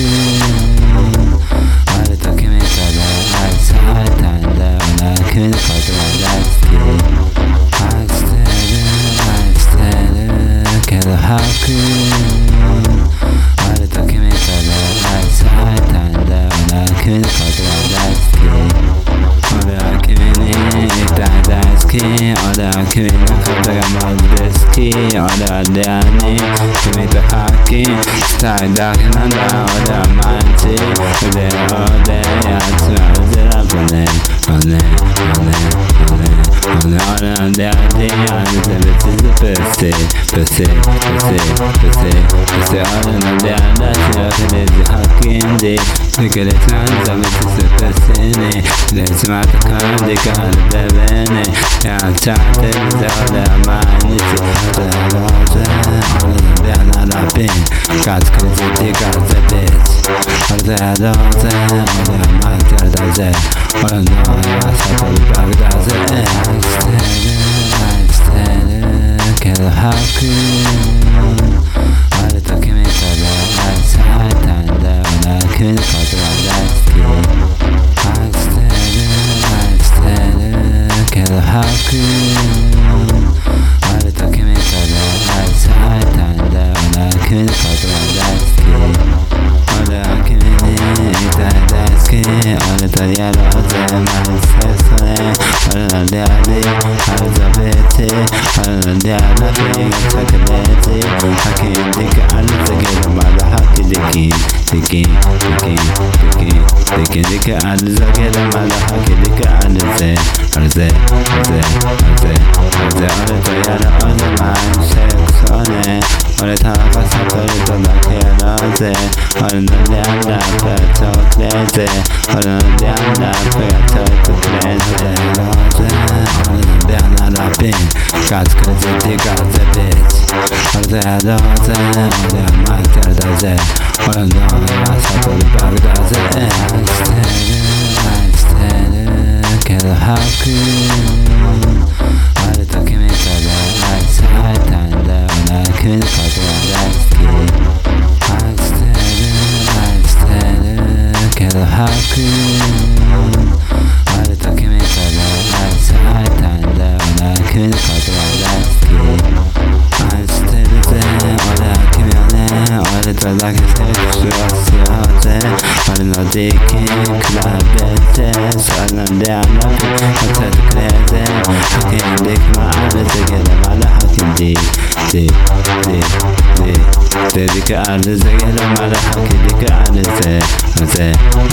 俺と君とで愛されたんだよね。君のことは大好き。愛してるけど吐く。俺と君とで愛されたんだよね。君のことは大好き。俺は君にいたい大好き。俺は君のことがマジで好き。俺はレアに君と発揮したいだけなんだ。俺は毎日腕をでやつはうずら骨骨俺はレアにあるぜ別にブス俺のレアだしをフレーズ発見で抜けれちゃうんだ別にスペシに入れちまった感じがあるレベルにやっちゃってるぜ。俺は毎日俺のレアなラッピンガツクリズティガツビッチ俺だろうぜ。俺はマイケルだぜ。俺の愛は悟りバグだぜ。愛してるけど吐く。俺と君とで愛されたんだよね。君のことは大好き。愛してるけど吐く。俺と君とで愛されたんだよね。君のことは大好き。俺は君にいたい大好き。俺とやろうぜマジでそれ。俺のレアリアルザベーチ俺のレアラピーがチョコレーチ吐きでかあるだけどまだ吐きできんでかあるだけどまだ吐きでかあるぜ。俺とやろうぜマジセックスね。俺とか悟りとだけやろうぜ。俺のレアラップが超クレイジー。俺のレアラップが超クレイジー。俺のレアなラッピンガツクリズティガツビッチ俺とやろうぜ。俺はマイケルだぜ。俺の愛は悟りバグだぜ。愛してるけど吐く。俺と君とで愛されたんだよね。君のことは大好き。愛してるけど吐く。俺と君とで愛されたんだよね。君のことは大好き。愛してるぜ俺は君をね。俺とだけセックスをしようぜ。俺のディッキー比べてそのレアなピッチを教えてくれぜ。吐きんできもあるぜけどまだ吐きんでかあるぜけどまだ吐きでかあるぜ。や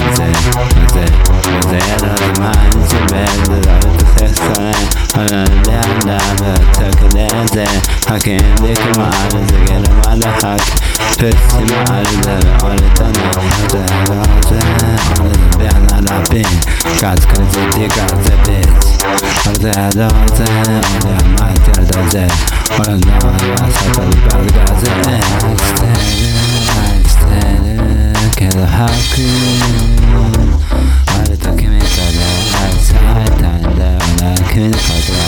ろうぜ毎日ベッドで俺とセックスをね。俺のレアなピッチをくれぜ。吐きんできもあるぜけどまだ吐きプッシュもあるだろ俺とね。俺のレアなラッピンガツクリズティガツビッチ俺とやろうぜ。俺はマイケルだぜ。俺の愛は悟りバグだぜ。愛してるけど吐く。俺と君とで愛されたんだよね。君のことは